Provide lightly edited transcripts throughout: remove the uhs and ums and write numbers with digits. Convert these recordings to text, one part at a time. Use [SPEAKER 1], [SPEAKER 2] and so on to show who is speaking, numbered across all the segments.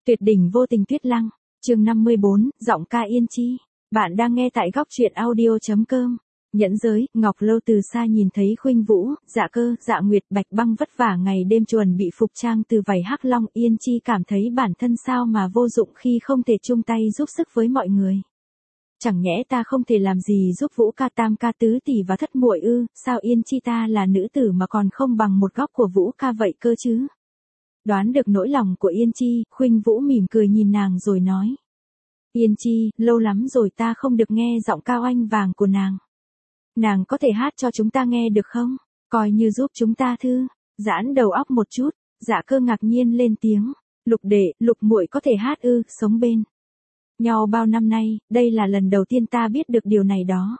[SPEAKER 1] Tuyệt đỉnh vô tình Tuyết Lăng, chương 54, giọng ca Yên Chi. Bạn đang nghe tại góc truyện audio.com. Nhẫn giới, Ngọc Lâu từ xa nhìn thấy Khuynh Vũ, Dạ Cơ, Dạ Nguyệt, Bạch Băng vất vả ngày đêm chuẩn bị phục trang từ vảy hắc long. Yên Chi cảm thấy bản thân sao mà vô dụng khi không thể chung tay giúp sức với mọi người. Chẳng nhẽ ta không thể làm gì giúp Vũ ca, Tam ca, Tứ tỷ và Thất muội ư? Sao Yên Chi ta là nữ tử mà còn không bằng một góc của Vũ ca vậy cơ chứ? Đoán được nỗi lòng của Yên Chi, Khuynh Vũ mỉm cười nhìn nàng rồi nói. Yên Chi, lâu lắm rồi ta không được nghe giọng cao oanh vàng của nàng. Nàng có thể hát cho chúng ta nghe được không? Coi như giúp chúng ta thư, giãn đầu óc một chút. Dạ Cơ ngạc nhiên lên tiếng. Lục đệ, Lục muội có thể hát ư? Sống bên nhau bao năm nay, đây là lần đầu tiên ta biết được điều này đó.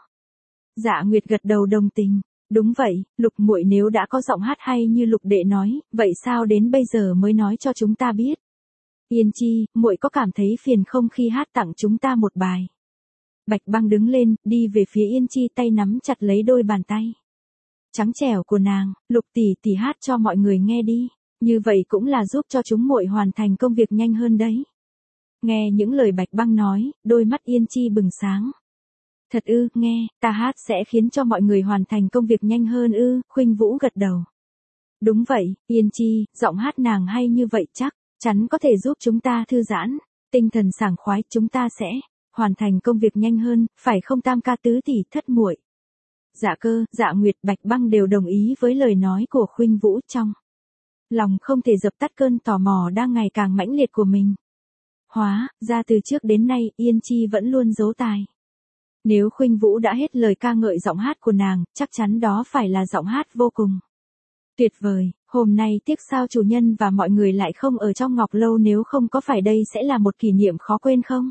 [SPEAKER 1] Dạ Nguyệt gật đầu đồng tình. Đúng vậy, Lục muội nếu đã có giọng hát hay như Lục đệ nói, vậy sao đến bây giờ mới nói cho chúng ta biết? Yên Chi, muội có cảm thấy phiền không khi hát tặng chúng ta một bài? Bạch Băng đứng lên, đi về phía Yên Chi, tay nắm chặt lấy đôi bàn tay trắng trẻo của nàng. Lục tỷ tỷ hát cho mọi người nghe đi, như vậy cũng là giúp cho chúng muội hoàn thành công việc nhanh hơn đấy. Nghe những lời Bạch Băng nói, đôi mắt Yên Chi bừng sáng. Thật ư? Nghe, ta hát sẽ khiến cho mọi người hoàn thành công việc nhanh hơn ư? Khuynh Vũ gật đầu. Đúng vậy, Yên Chi, giọng hát nàng hay như vậy chắc chắn có thể giúp chúng ta thư giãn, tinh thần sảng khoái, chúng ta sẽ hoàn thành công việc nhanh hơn, phải không Tam ca, Tứ tỷ, Thất muội? Dạ Cơ, Dạ Nguyệt, Bạch Băng đều đồng ý với lời nói của Khuynh Vũ, trong lòng không thể dập tắt cơn tò mò đang ngày càng mãnh liệt của mình. Hóa ra từ trước đến nay Yên Chi vẫn luôn giấu tài. Nếu Khuynh Vũ đã hết lời ca ngợi giọng hát của nàng, chắc chắn đó phải là giọng hát vô cùng tuyệt vời. Hôm nay tiếc sao chủ nhân và mọi người lại không ở trong Ngọc Lâu, nếu không có phải đây sẽ là một kỷ niệm khó quên không?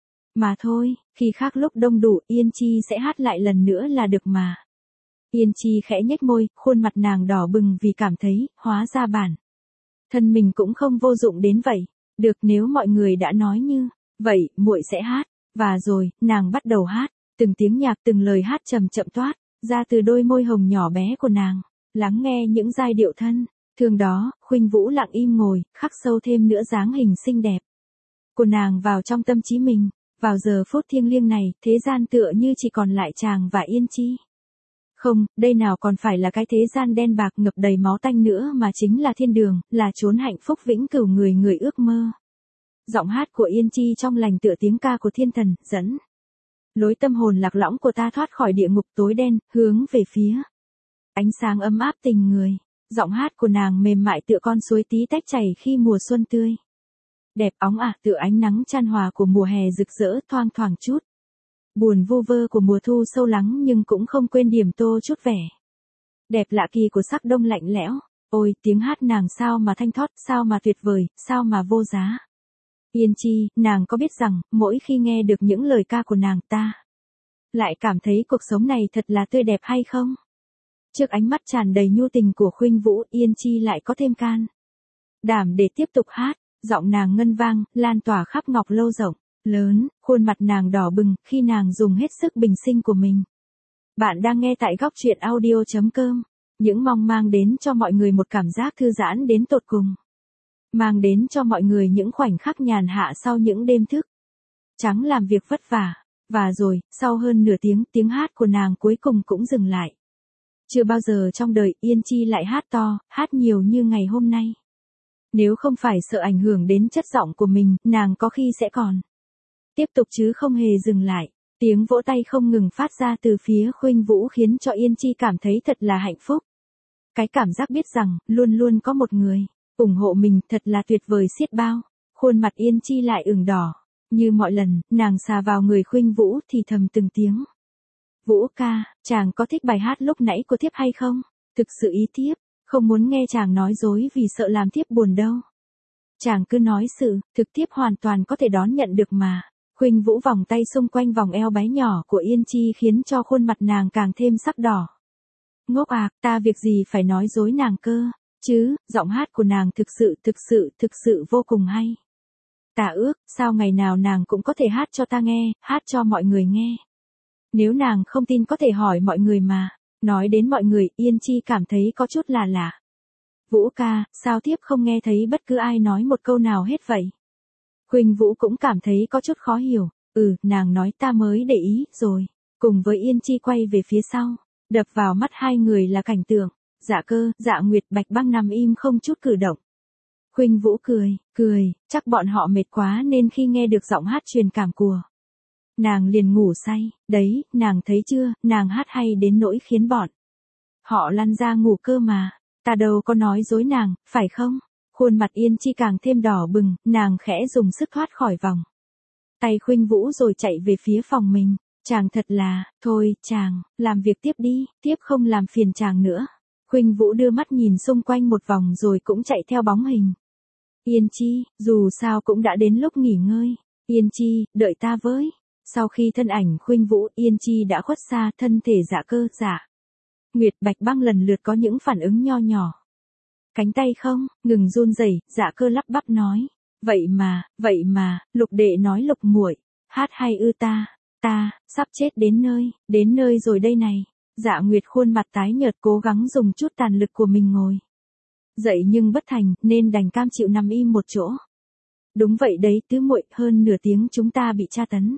[SPEAKER 1] Mà thôi, khi khác lúc đông đủ Yên Chi sẽ hát lại lần nữa là được mà. Yên Chi khẽ nhếch môi, khuôn mặt nàng đỏ bừng vì cảm thấy, hóa ra bản thân mình cũng không vô dụng đến vậy. Được, nếu mọi người đã nói như vậy, muội sẽ hát. Và rồi, nàng bắt đầu hát, từng tiếng nhạc, từng lời hát chậm chậm toát ra từ đôi môi hồng nhỏ bé của nàng. Lắng nghe những giai điệu thân thương đó, Khuynh Vũ lặng im ngồi, khắc sâu thêm nữa dáng hình xinh đẹp của nàng vào trong tâm trí mình. Vào giờ phút thiêng liêng này, thế gian tựa như chỉ còn lại chàng và Yên Chi. Không, đây nào còn phải là cái thế gian đen bạc ngập đầy máu tanh nữa, mà chính là thiên đường, là chốn hạnh phúc vĩnh cửu người người ước mơ. Giọng hát của Yên Chi trong lành tựa tiếng ca của thiên thần, dẫn lối tâm hồn lạc lõng của ta thoát khỏi địa ngục tối đen, hướng về phía ánh sáng ấm áp tình người. Giọng hát của nàng mềm mại tựa con suối tí tách chảy khi mùa xuân tươi đẹp óng ả, tựa ánh nắng chan hòa của mùa hè rực rỡ, thoang thoảng chút buồn vu vơ của mùa thu sâu lắng, nhưng cũng không quên điểm tô chút vẻ đẹp lạ kỳ của sắc đông lạnh lẽo. Ôi, tiếng hát nàng sao mà thanh thoát, sao mà tuyệt vời, sao mà vô giá. Yên Chi, nàng có biết rằng, mỗi khi nghe được những lời ca của nàng, ta lại cảm thấy cuộc sống này thật là tươi đẹp hay không? Trước ánh mắt tràn đầy nhu tình của Khuynh Vũ, Yên Chi lại có thêm can đảm để tiếp tục hát. Giọng nàng ngân vang, lan tỏa khắp Ngọc Lâu rộng lớn, khuôn mặt nàng đỏ bừng khi nàng dùng hết sức bình sinh của mình. Bạn đang nghe tại góc truyện audio.com. Những mong mang đến cho mọi người một cảm giác thư giãn đến tột cùng. Mang đến cho mọi người những khoảnh khắc nhàn hạ sau những đêm thức trắng làm việc vất vả. Và rồi, sau hơn nửa tiếng, tiếng hát của nàng cuối cùng cũng dừng lại. Chưa bao giờ trong đời Yên Chi lại hát to, hát nhiều như ngày hôm nay. Nếu không phải sợ ảnh hưởng đến chất giọng của mình, nàng có khi sẽ còn tiếp tục chứ không hề dừng lại. Tiếng vỗ tay không ngừng phát ra từ phía Khuynh Vũ khiến cho Yên Chi cảm thấy thật là hạnh phúc. Cái cảm giác biết rằng, luôn luôn có một người ủng hộ mình thật là tuyệt vời xiết bao. Khuôn mặt Yên Chi lại ửng đỏ. Như mọi lần, nàng xà vào người Khuynh Vũ thì thầm từng tiếng. Vũ ca, chàng có thích bài hát lúc nãy của thiếp hay không? Thực sự ý thiếp không muốn nghe chàng nói dối vì sợ làm thiếp buồn đâu. Chàng cứ nói sự thực, thiếp hoàn toàn có thể đón nhận được mà. Khuynh Vũ vòng tay xung quanh vòng eo bé nhỏ của Yên Chi khiến cho khuôn mặt nàng càng thêm sắc đỏ. Ngốc à, ta việc gì phải nói dối nàng cơ, chứ, giọng hát của nàng thực sự vô cùng hay. Ta ước, sao ngày nào nàng cũng có thể hát cho ta nghe, hát cho mọi người nghe. Nếu nàng không tin có thể hỏi mọi người mà. Nói đến mọi người, Yên Chi cảm thấy có chút là lạ. Vũ ca, sao thiếp không nghe thấy bất cứ ai nói một câu nào hết vậy? Khuynh Vũ cũng cảm thấy có chút khó hiểu, nàng nói ta mới để ý, rồi, cùng với Yên Chi quay về phía sau, đập vào mắt hai người là cảnh tượng, Dạ Cơ, Dạ Nguyệt, Bạch Băng nằm im không chút cử động. Khuynh Vũ cười, chắc bọn họ mệt quá nên khi nghe được giọng hát truyền cảm của nàng liền ngủ say, đấy, nàng thấy chưa, nàng hát hay đến nỗi khiến bọn họ lăn ra ngủ cơ mà, ta đâu có nói dối nàng, phải không? Khuôn mặt Yên Chi càng thêm đỏ bừng, nàng khẽ dùng sức thoát khỏi vòng tay Khuynh Vũ rồi chạy về phía phòng mình. Chàng thật là, thôi, chàng, làm việc tiếp đi, tiếp không làm phiền chàng nữa. Khuynh Vũ đưa mắt nhìn xung quanh một vòng rồi cũng chạy theo bóng hình Yên Chi, dù sao cũng đã đến lúc nghỉ ngơi. Yên Chi, đợi ta với. Sau khi thân ảnh Khuynh Vũ, Yên Chi đã khuất xa, thân thể Dạ Cơ, Dạ Nguyệt, Bạch Băng lần lượt có những phản ứng nho nhỏ. Cánh tay không, ngừng run rẩy, Dạ Cơ lắp bắp nói. Vậy mà, Lục đệ nói Lục muội, hát hay ư ta sắp chết đến nơi rồi đây này. Dạ Nguyệt khuôn mặt tái nhợt cố gắng dùng chút tàn lực của mình ngồi dậy nhưng bất thành, nên đành cam chịu nằm im một chỗ. Đúng vậy đấy tứ muội, hơn nửa tiếng chúng ta bị tra tấn.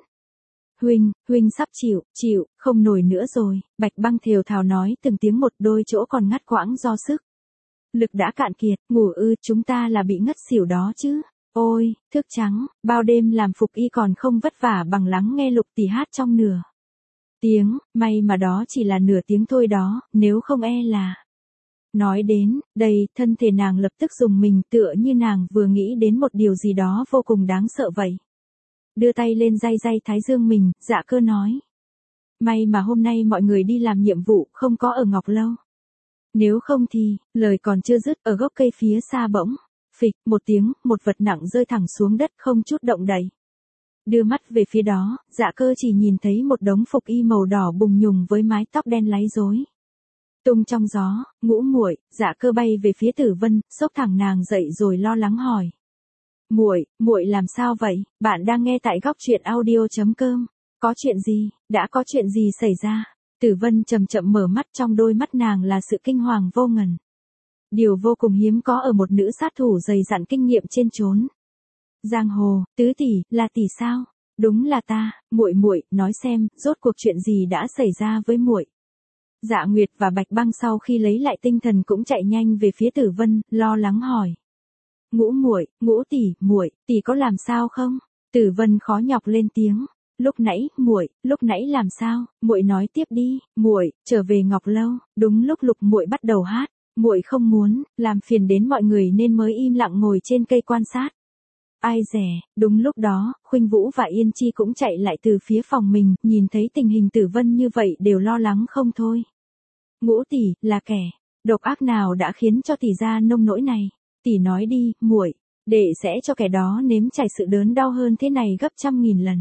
[SPEAKER 1] Huynh sắp chịu, không nổi nữa rồi, Bạch Băng thều thào nói từng tiếng một, đôi chỗ còn ngắt quãng do sức lực đã cạn kiệt, ngủ ư, chúng ta là bị ngất xỉu đó chứ. Ôi, thức trắng, bao đêm làm phục y còn không vất vả bằng lắng nghe Lục tỷ hát trong nửa tiếng, may mà đó chỉ là nửa tiếng thôi đó, nếu không e là. Nói đến, đây, thân thể nàng lập tức rùng mình tựa như nàng vừa nghĩ đến một điều gì đó vô cùng đáng sợ vậy. Đưa tay lên day thái dương mình, Dạ Cơ nói. May mà hôm nay mọi người đi làm nhiệm vụ, không có ở Ngọc Lâu. Nếu không thì, lời còn chưa dứt, ở gốc cây phía xa bỗng, phịch, một tiếng, một vật nặng rơi thẳng xuống đất không chút động đậy. Đưa mắt về phía đó, Dạ Cơ chỉ nhìn thấy một đống phục y màu đỏ bùng nhùng với mái tóc đen láy rối tung trong gió. Ngũ muội, Dạ Cơ bay về phía Tử Vân, xốc thẳng nàng dậy rồi lo lắng hỏi. Muội làm sao vậy? Bạn đang nghe tại góc truyện audio.com. Có chuyện gì? Đã có chuyện gì xảy ra? Tử Vân chậm chậm mở mắt, trong đôi mắt nàng là sự kinh hoàng vô ngần. Điều vô cùng hiếm có ở một nữ sát thủ dày dặn kinh nghiệm trên chốn giang hồ. Tứ tỷ, là tỷ sao? Đúng là ta, muội, nói xem, rốt cuộc chuyện gì đã xảy ra với muội? Dạ Nguyệt và Bạch Băng sau khi lấy lại tinh thần cũng chạy nhanh về phía Tử Vân, lo lắng hỏi. Ngũ tỷ có làm sao không? Tử Vân khó nhọc lên tiếng. Lúc nãy làm sao? Muội nói tiếp đi. Muội trở về Ngọc Lâu, đúng lúc Lục muội bắt đầu hát, muội không muốn làm phiền đến mọi người nên mới im lặng ngồi trên cây quan sát. Ai dè, đúng lúc đó, Khuynh Vũ và Yên Chi cũng chạy lại từ phía phòng mình, nhìn thấy tình hình Tử Vân như vậy đều lo lắng không thôi. Ngũ tỷ, là kẻ độc ác nào đã khiến cho tỷ ra nông nỗi này? Tỷ nói đi, muội, đệ sẽ cho kẻ đó nếm trải sự đớn đau hơn thế này gấp 100.000 lần.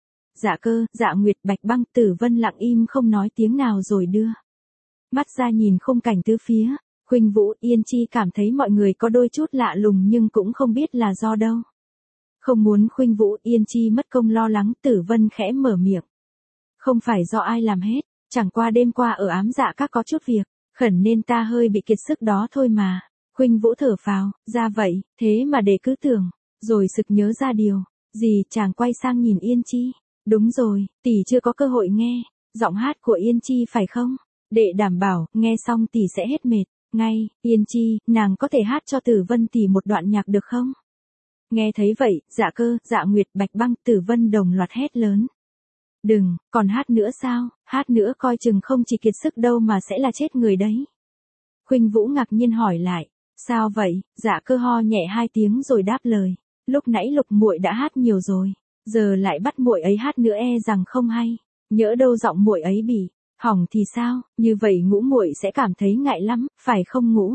[SPEAKER 1] Dạ Cơ, Dạ Nguyệt, Bạch Băng, Tử Vân lặng im không nói tiếng nào rồi đưa mắt ra nhìn khung cảnh tứ phía. Khuynh Vũ, Yên Chi cảm thấy mọi người có đôi chút lạ lùng nhưng cũng không biết là do đâu. Không muốn Khuynh Vũ, Yên Chi mất công lo lắng, Tử Vân khẽ mở miệng. Không phải do ai làm hết, chẳng qua đêm qua ở Ám Dạ Các có chút việc khẩn nên ta hơi bị kiệt sức đó thôi mà. Khuynh Vũ thở phào, ra vậy, thế mà đệ cứ tưởng, rồi sực nhớ ra điều gì, chàng quay sang nhìn Yên Chi. Đúng rồi, tỷ chưa có cơ hội nghe giọng hát của Yên Chi phải không? Đệ đảm bảo, nghe xong tỷ sẽ hết mệt ngay. Yên Chi, nàng có thể hát cho Tử Vân tỷ một đoạn nhạc được không? Nghe thấy vậy, Dạ Cơ, Dạ Nguyệt, Bạch Băng, Tử Vân đồng loạt hét lớn. Đừng, còn hát nữa sao? Hát nữa coi chừng không chỉ kiệt sức đâu mà sẽ là chết người đấy. Khuynh Vũ ngạc nhiên hỏi lại. Sao vậy? Dạ Cơ ho nhẹ 2 tiếng rồi đáp lời. Lúc nãy Lục muội đã hát nhiều rồi, giờ lại bắt muội ấy hát nữa e rằng không hay. Nhỡ đâu giọng muội ấy bị hỏng thì sao? Như vậy Ngũ muội sẽ cảm thấy ngại lắm, phải không Ngũ?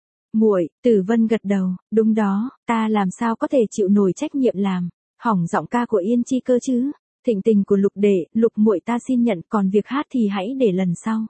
[SPEAKER 1] Muội, Tử Vân gật đầu, đúng đó, ta làm sao có thể chịu nổi trách nhiệm làm hỏng giọng ca của Yên Chi cơ chứ? Thịnh tình của Lục đệ, Lục muội ta xin nhận, còn việc hát thì hãy để lần sau.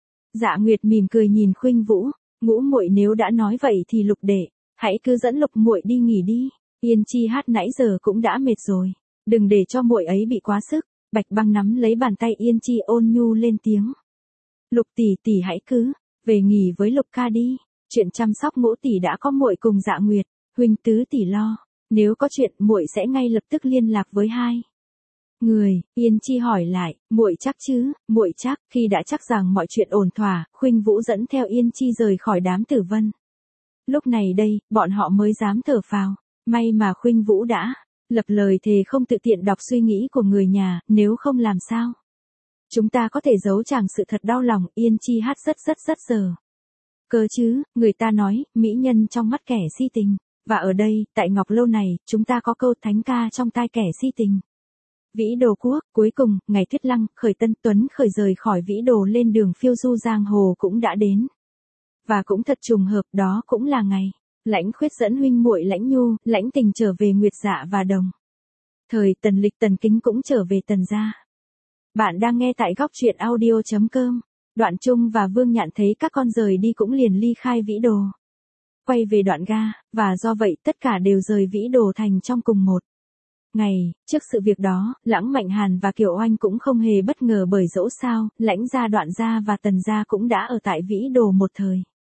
[SPEAKER 1] Dạ Nguyệt mỉm cười nhìn Khuynh Vũ, Ngũ muội nếu đã nói vậy thì Lục đệ, hãy cứ dẫn Lục muội đi nghỉ đi. Yên Chi hát nãy giờ cũng đã mệt rồi, đừng để cho muội ấy bị quá sức. Bạch Băng nắm lấy bàn tay Yên Chi ôn nhu lên tiếng. Lục tỷ hãy cứ về nghỉ với Lục ca đi. Chuyện chăm sóc Ngũ tỷ đã có muội cùng Dạ Nguyệt, huynh tứ tỷ lo. Nếu có chuyện, muội sẽ ngay lập tức liên lạc với hai người. Yên Chi hỏi lại, muội chắc chứ? Muội chắc. Khi đã chắc rằng mọi chuyện ổn thỏa, Khuynh Vũ dẫn theo Yên Chi rời khỏi đám tử vân. Lúc này đây, bọn họ mới dám thở phào. May mà Khuynh Vũ đã lập lời thề không tự tiện đọc suy nghĩ của người nhà, nếu không làm sao chúng ta có thể giấu chàng sự thật đau lòng. Yên Chi hát rất giờ. Cơ chứ, người ta nói, mỹ nhân trong mắt kẻ si tình. Và ở đây, tại Ngọc Lâu này, chúng ta có câu thánh ca trong tai kẻ si tình. Vĩ Đồ Quốc. Cuối cùng, ngày Tuyết Lăng, Khởi Tân, Tuấn Khởi rời khỏi Vĩ Đồ lên đường phiêu du giang hồ cũng đã đến. Và cũng thật trùng hợp, đó cũng là ngày Lãnh Khuyết dẫn huynh muội Lãnh Nhu, Lãnh Tình trở về Nguyệt Dạ và Đồng thời Tần Lịch Tần Kính cũng trở về Tần gia. Bạn đang nghe tại góc truyện audio.com. Đoạn Trung và Vương Nhạn thấy các con rời đi cũng liền ly khai Vĩ Đồ, quay về Đoạn Ga, và do vậy tất cả đều rời Vĩ Đồ thành trong cùng một ngày. Trước sự việc đó, Lãng Mạnh Hàn và Kiều Oanh cũng không hề bất ngờ, bởi dẫu sao, Lãnh gia, Đoạn gia và Tần gia cũng đã ở tại Vĩ Đồ một thời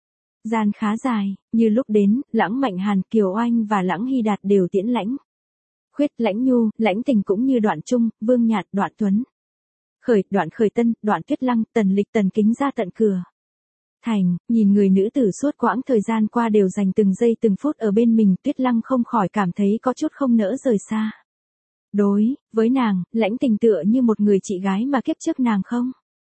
[SPEAKER 1] gian khá dài. Như lúc đến, Lãng Mạnh Hàn, Kiều Oanh và Lãng Hy Đạt đều tiễn Lãnh Khuyết, Lãnh Nhu, Lãnh Tình cũng như Đoạn Trung, Vương Nhạn, Đoạn Tuấn Khởi, Đoạn Khởi Tân, Đoạn Tuyết Lăng, Tần Lịch, Tần Kính ra tận cửa thành. Nhìn người nữ tử suốt quãng thời gian qua đều dành từng giây từng phút ở bên mình, Tuyết Lăng không khỏi cảm thấy có chút không nỡ rời xa. Đối với nàng, Lãnh Tình tựa như một người chị gái mà kiếp trước nàng không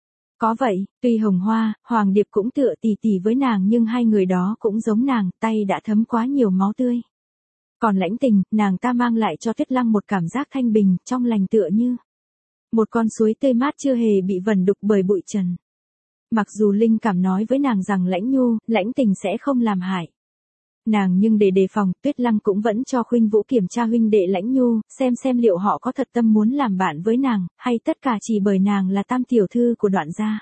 [SPEAKER 1] có vậy. Tuy Hồng Hoa, Hoàng Điệp cũng tựa tỉ tỉ với nàng, nhưng hai người đó cũng giống nàng, tay đã thấm quá nhiều máu tươi. Còn Lãnh Tình, nàng ta mang lại cho Tuyết Lăng một cảm giác thanh bình, trong lành, tựa như một con suối tươi mát chưa hề bị vẩn đục bởi bụi trần. Mặc dù linh cảm nói với nàng rằng Lãnh Nhu, Lãnh Tình sẽ không làm hại nàng, nhưng để đề phòng, Tuyết Lăng cũng vẫn cho Khuynh Vũ kiểm tra huynh đệ Lãnh Nhu, xem liệu họ có thật tâm muốn làm bạn với nàng, hay tất cả chỉ bởi nàng là tam tiểu thư của Đoạn gia.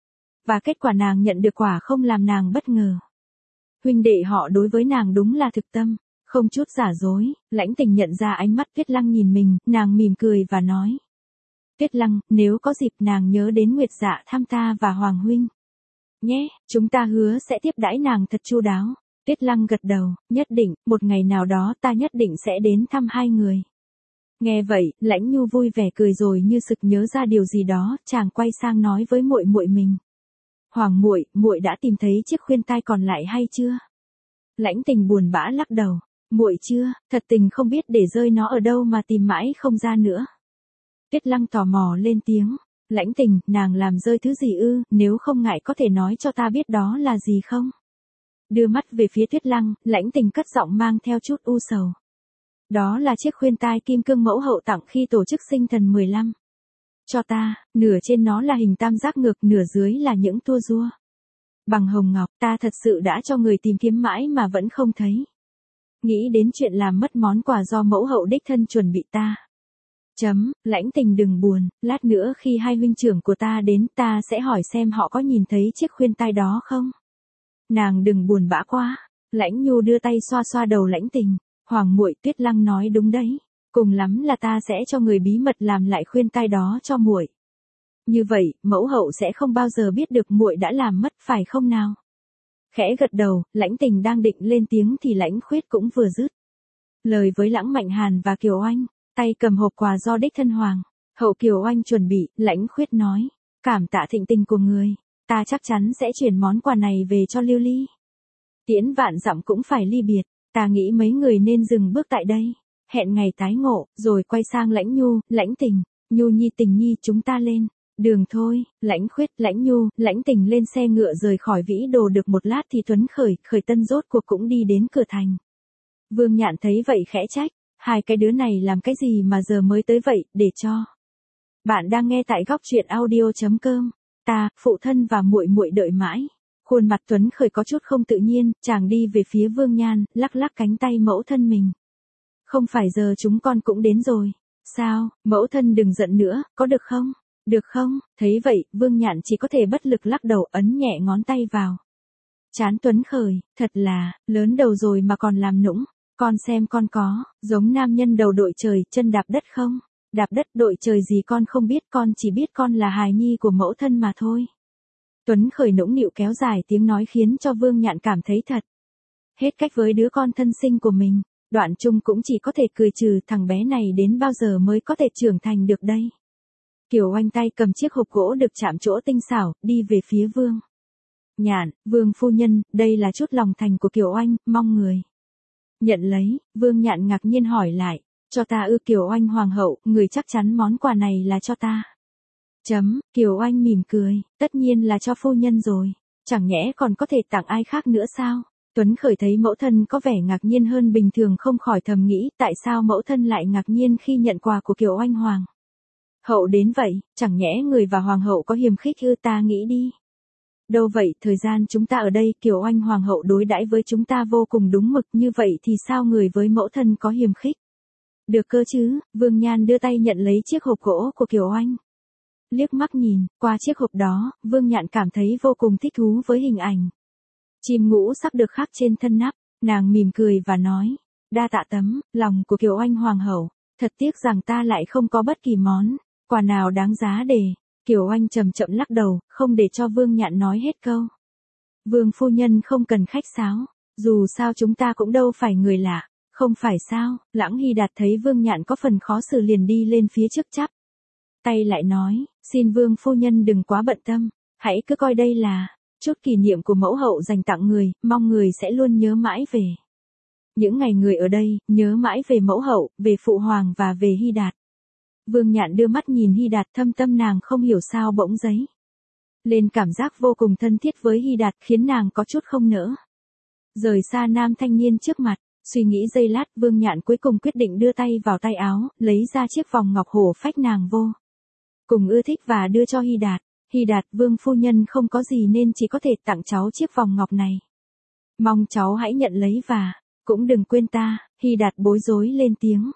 [SPEAKER 1] Và kết quả nàng nhận được quả không làm nàng bất ngờ. Huynh đệ họ đối với nàng đúng là thực tâm, không chút giả dối. Lãnh Tình nhận ra ánh mắt Tuyết Lăng nhìn mình, nàng mỉm cười và nói: Tuyết Lăng, nếu có dịp nàng nhớ đến Nguyệt Dạ thăm ta và Hoàng huynh nhé, chúng ta hứa sẽ tiếp đãi nàng thật chu đáo. Tuyết Lăng gật đầu, nhất định, một ngày nào đó ta nhất định sẽ đến thăm hai người. Nghe vậy, Lãnh Nhu vui vẻ cười, rồi như sực nhớ ra điều gì đó, chàng quay sang nói với muội muội mình: Hoàng muội, muội đã tìm thấy chiếc khuyên tai còn lại hay chưa? Lãnh Tình buồn bã lắc đầu: Muội chưa, thật tình không biết để rơi nó ở đâu mà tìm mãi không ra nữa. Tuyết Lăng tò mò lên tiếng: Lãnh Tình, nàng làm rơi thứ gì ư? Nếu không ngại có thể nói cho ta biết đó là gì không? Đưa mắt về phía Tuyết Lăng, Lãnh Tình cất giọng mang theo chút u sầu: Đó là chiếc khuyên tai kim cương mẫu hậu tặng khi tổ chức sinh thần 15 cho ta, nửa trên nó là hình tam giác ngược, nửa dưới là những tua rua bằng hồng ngọc. Ta thật sự đã cho người tìm kiếm mãi mà vẫn không thấy. Nghĩ đến chuyện làm mất món quà do mẫu hậu đích thân chuẩn bị ta. Lãnh Tình đừng buồn, lát nữa khi hai huynh trưởng của ta đến, ta sẽ hỏi xem họ có nhìn thấy chiếc khuyên tai đó không. Nàng đừng buồn bã quá. Lãnh Nhu đưa tay xoa xoa đầu Lãnh Tình. Hoàng muội, Tuyết Lăng nói đúng đấy. Cùng lắm là ta sẽ cho người bí mật làm lại khuyên tai đó cho muội. Như vậy, mẫu hậu sẽ không bao giờ biết được muội đã làm mất, phải không nào? Khẽ gật đầu, Lãnh Tình đang định lên tiếng thì Lãnh Khuyết cũng vừa dứt lời với Lãng Mạnh Hàn và Kiều Oanh, tay cầm hộp quà do đích thân Hoàng hậu Kiều Oanh chuẩn bị. Lãnh Khuyết nói: Cảm tạ thịnh tình của người, ta chắc chắn sẽ chuyển món quà này về cho Lưu Ly. Tiễn vạn dặm cũng phải ly biệt, ta nghĩ mấy người nên dừng bước tại đây, hẹn ngày tái ngộ. Rồi quay sang Lãnh Nhu: Lãnh Tình, Nhu nhi, Tình nhi, chúng ta lên đường thôi. Lãnh Khuyết, Lãnh Nhu, Lãnh Tình lên xe ngựa rời khỏi Vĩ Đồ được một lát thì Tuấn Khởi, Khởi Tân rốt cuộc cũng đi đến cửa thành. Vương Nhạn thấy vậy khẽ trách: Hai cái đứa này làm cái gì mà giờ mới tới vậy, để cho. Bạn đang nghe tại góc truyện audio.com. Ta, phụ thân và muội muội đợi mãi. Khuôn mặt Tuấn Khởi có chút không tự nhiên, chàng đi về phía Vương Nhan, lắc lắc cánh tay mẫu thân mình. Không phải giờ chúng con cũng đến rồi. Sao, mẫu thân đừng giận nữa, có được không? Được không? Thấy vậy, Vương Nhạn chỉ có thể bất lực lắc đầu, ấn nhẹ ngón tay vào trán Tuấn Khởi. Thật là, lớn đầu rồi mà còn làm nũng. Con xem con có giống nam nhân đầu đội trời, chân đạp đất không? Đạp đất đội trời gì con không biết, con chỉ biết con là hài nhi của mẫu thân mà thôi. Tuấn Khởi nũng nịu kéo dài tiếng nói khiến cho Vương Nhạn cảm thấy thật hết cách với đứa con thân sinh của mình. Đoạn Trung cũng chỉ có thể cười trừ, thằng bé này đến bao giờ mới có thể trưởng thành được đây. Kiều Oanh tay cầm chiếc hộp gỗ được chạm trổ tinh xảo, đi về phía Vương Nhạn. Vương phu nhân, đây là chút lòng thành của Kiều Oanh, mong người nhận lấy. Vương Nhạn ngạc nhiên hỏi lại, cho ta ư? Kiều Oanh hoàng hậu, người chắc chắn món quà này là cho ta. Kiều Oanh mỉm cười, tất nhiên là cho phu nhân rồi, chẳng nhẽ còn có thể tặng ai khác nữa sao? Tuấn Khởi thấy mẫu thân có vẻ ngạc nhiên hơn bình thường không khỏi thầm nghĩ, tại sao mẫu thân lại ngạc nhiên khi nhận quà của Kiều Oanh hoàng hậu đến vậy, chẳng nhẽ người và hoàng hậu có hiềm khích ư? Ta nghĩ đi. Đâu vậy, thời gian chúng ta ở đây, Kiều Oanh hoàng hậu đối đãi với chúng ta vô cùng đúng mực, như vậy thì sao người với mẫu thân có hiềm khích được cơ chứ? Vương Nhan đưa tay nhận lấy chiếc hộp gỗ của Kiều Oanh. Liếc mắt nhìn qua chiếc hộp đó, Vương Nhạn cảm thấy vô cùng thích thú với hình ảnh chim ngũ sắc được khắc trên thân nắp. Nàng mỉm cười và nói, đa tạ tấm lòng của Kiều Oanh hoàng hậu, thật tiếc rằng ta lại không có bất kỳ món quà nào đáng giá để. Kiều Oanh chậm chậm lắc đầu, không để cho Vương Nhạn nói hết câu. Vương phu nhân không cần khách sáo, dù sao chúng ta cũng đâu phải người lạ, không phải sao? Lãng Hy Đạt thấy Vương Nhạn có phần khó xử liền đi lên phía trước chắp tay lại nói, xin Vương phu nhân đừng quá bận tâm, hãy cứ coi đây là chút kỷ niệm của mẫu hậu dành tặng người, mong người sẽ luôn nhớ mãi về những ngày người ở đây, nhớ mãi về mẫu hậu, về phụ hoàng và về Hy Đạt. Vương Nhạn đưa mắt nhìn Hy Đạt, thâm tâm nàng không hiểu sao bỗng dấy lên cảm giác vô cùng thân thiết với Hy Đạt, khiến nàng có chút không nỡ rời xa nam thanh niên trước mặt. Suy nghĩ giây lát, Vương Nhạn cuối cùng quyết định đưa tay vào tay áo, lấy ra chiếc vòng ngọc hổ phách nàng vô cùng ưa thích và đưa cho Hy Đạt. Hy Đạt, Vương phu nhân không có gì nên chỉ có thể tặng cháu chiếc vòng ngọc này. Mong cháu hãy nhận lấy và cũng đừng quên ta. Hy Đạt bối rối lên tiếng.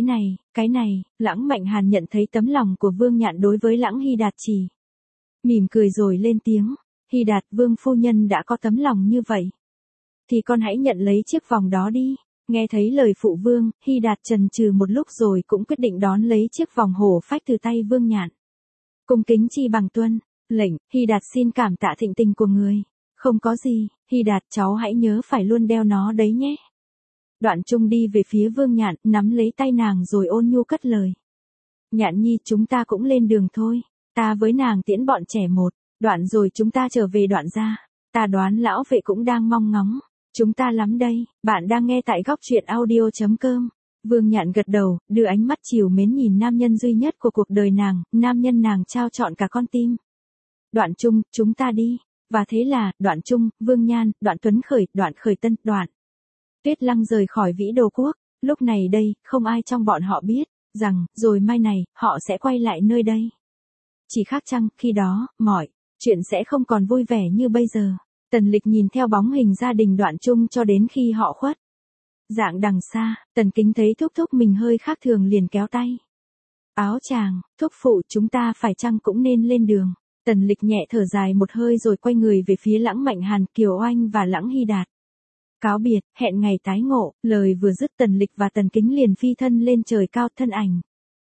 [SPEAKER 1] Cái này, Lãng Mạnh Hàn nhận thấy tấm lòng của Vương Nhạn đối với Lãng Hy Đạt chỉ mỉm cười rồi lên tiếng. Hy Đạt, Vương phu nhân đã có tấm lòng như vậy thì con hãy nhận lấy chiếc vòng đó đi. Nghe thấy lời phụ vương, Hy Đạt chần chừ một lúc rồi cũng quyết định đón lấy chiếc vòng hổ phách từ tay Vương Nhạn. Cung kính chi bằng tuân lệnh. Hy Đạt xin cảm tạ thịnh tình của người. Không có gì, Hy Đạt, cháu hãy nhớ phải luôn đeo nó đấy nhé. Đoạn Trung đi về phía Vương Nhạn, nắm lấy tay nàng rồi ôn nhu cất lời. Nhạn nhi, chúng ta cũng lên đường thôi. Ta với nàng tiễn bọn trẻ một đoạn rồi chúng ta trở về Đoạn gia. Ta đoán lão vệ cũng đang mong ngóng chúng ta lắm đây. Bạn đang nghe tại góc truyện audio.com. Vương Nhạn gật đầu, đưa ánh mắt trìu mến nhìn nam nhân duy nhất của cuộc đời nàng, nam nhân nàng trao trọn cả con tim. Đoạn Trung, chúng ta đi. Và thế là, Đoạn Trung, Vương Nhan, Đoạn Tuấn Khởi, Đoạn Khởi Tân, Đoạn Tuyết Lăng rời khỏi Vĩ Đồ Quốc. Lúc này đây, không ai trong bọn họ biết rằng, rồi mai này, họ sẽ quay lại nơi đây. Chỉ khác chăng, khi đó, mọi chuyện sẽ không còn vui vẻ như bây giờ. Tần Lịch nhìn theo bóng hình gia đình Đoạn Trung cho đến khi họ khuất dạng đằng xa. Tần Kính thấy thúc thúc mình hơi khác thường liền kéo tay áo chàng. Thúc phụ, chúng ta phải chăng cũng nên lên đường. Tần Lịch nhẹ thở dài một hơi rồi quay người về phía Lãng Mạnh Hàn, Kiều Oanh và Lãng Hy Đạt. Cáo biệt, hẹn ngày tái ngộ. Lời vừa dứt, Tần Lịch và Tần Kính liền phi thân lên trời cao, thân ảnh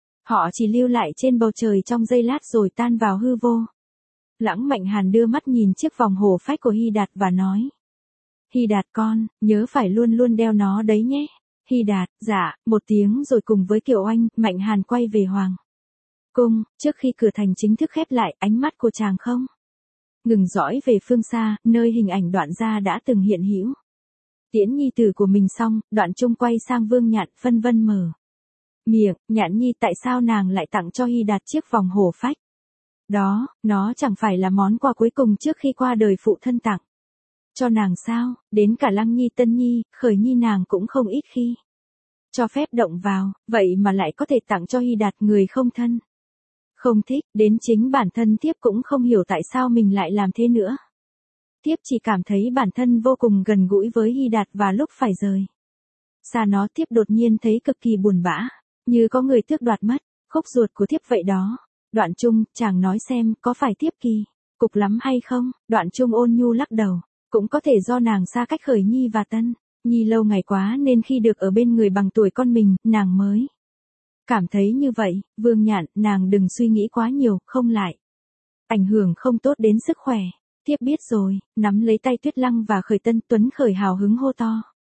[SPEAKER 1] họ chỉ lưu lại trên bầu trời trong giây lát rồi tan vào hư vô. Lãng Mạnh Hàn đưa mắt nhìn chiếc vòng hổ phách của Hy Đạt và nói. Hy Đạt con, nhớ phải luôn luôn đeo nó đấy nhé. Hy Đạt, dạ, một tiếng rồi cùng với Kiều Oanh, Mạnh Hàn quay về Hoàng cung. Trước khi cửa thành chính thức khép lại, ánh mắt của chàng không ngừng dõi về phương xa, nơi hình ảnh Đoạn gia đã từng hiện hữu. Tiễn nhi tử của mình xong, Đoạn Trung quay sang Vương Nhạn, phân vân mở miệng. Nhạn nhi, tại sao nàng lại tặng cho Hy Đạt chiếc vòng hổ phách đó? Nó chẳng phải là món quà cuối cùng trước khi qua đời phụ thân tặng cho nàng sao? Đến cả Lăng nhi, Tân nhi, Khởi nhi nàng cũng không ít khi cho phép động vào, vậy mà lại có thể tặng cho Hy Đạt, người không thân không thích. Đến chính bản thân thiếp cũng không hiểu tại sao mình lại làm thế nữa. Thiếp chỉ cảm thấy bản thân vô cùng gần gũi với Hy Đạt, và lúc phải rời xa nó, thiếp đột nhiên thấy cực kỳ buồn bã, như có người tước đoạt mất khúc ruột của thiếp vậy đó. Đoạn Trung, chàng nói xem, có phải thiếp kỳ cục lắm hay không? Đoạn Trung ôn nhu lắc đầu. Cũng có thể do nàng xa cách Khởi nhi và Tân nhi lâu ngày quá, nên khi được ở bên người bằng tuổi con mình, nàng mới cảm thấy như vậy. Vương Nhạn, nàng đừng suy nghĩ quá nhiều, không lại ảnh hưởng không tốt đến sức khỏe. Thiếp biết rồi. Nắm lấy tay Tuyết Lăng và Khởi Tân, Tuấn Khởi hào hứng hô to.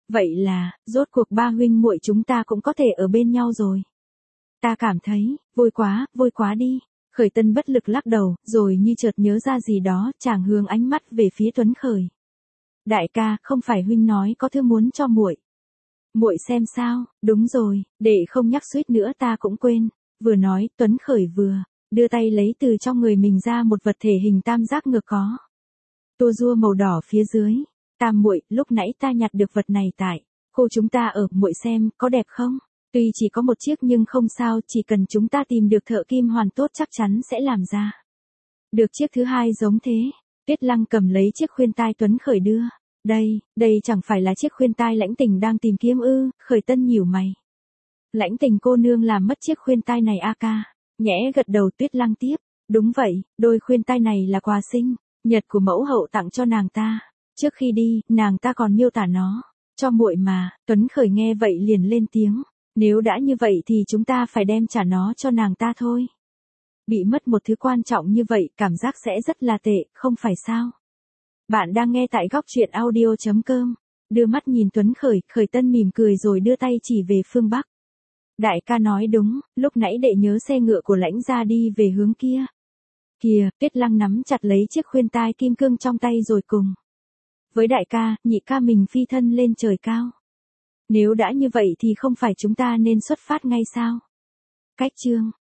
[SPEAKER 1] Vậy là, rốt cuộc ba huynh muội chúng ta cũng có thể ở bên nhau rồi. Ta cảm thấy, vui quá đi. Khởi Tân bất lực lắc đầu, rồi như chợt nhớ ra gì đó, chàng hướng ánh mắt về phía Tuấn Khởi. Đại ca, không phải huynh nói có thứ muốn cho muội. Muội xem sao, đúng rồi, để không nhắc suýt nữa ta cũng quên. Vừa nói, Tuấn Khởi vừa đưa tay lấy từ trong người mình ra một vật thể hình tam giác ngược có tua rua màu đỏ phía dưới. Tam muội, lúc nãy ta nhặt được vật này tại khu chúng ta ở, muội xem, có đẹp không? Tuy chỉ có một chiếc nhưng không sao, chỉ cần chúng ta tìm được thợ kim hoàn tốt chắc chắn sẽ làm ra được chiếc thứ hai giống thế. Tuyết Lăng cầm lấy chiếc khuyên tai Tuấn Khởi đưa. Đây chẳng phải là chiếc khuyên tai Lãnh Tình đang tìm kiếm ư? Khởi Tân nhíu mày. Lãnh Tình cô nương làm mất chiếc khuyên tai này a ca. Nhẽ gật đầu. Tuyết Lăng tiếp. Đúng vậy, đôi khuyên tai này là quà sinh nhật của mẫu hậu tặng cho nàng ta. Trước khi đi, nàng ta còn miêu tả nó cho muội mà. Tuấn Khởi nghe vậy liền lên tiếng. Nếu đã như vậy thì chúng ta phải đem trả nó cho nàng ta thôi. Bị mất một thứ quan trọng như vậy, cảm giác sẽ rất là tệ, không phải sao? Bạn đang nghe tại góc truyện audio.com. Đưa mắt nhìn Tuấn Khởi, Khởi Tân mỉm cười rồi đưa tay chỉ về phương Bắc. Đại ca nói đúng, lúc nãy đệ nhớ xe ngựa của Lãnh gia đi về hướng kia. Kìa, Tuyết Lăng nắm chặt lấy chiếc khuyên tai kim cương trong tay rồi cùng với đại ca, nhị ca mình phi thân lên trời cao. Nếu đã như vậy thì không phải chúng ta nên xuất phát ngay sao? Cách chương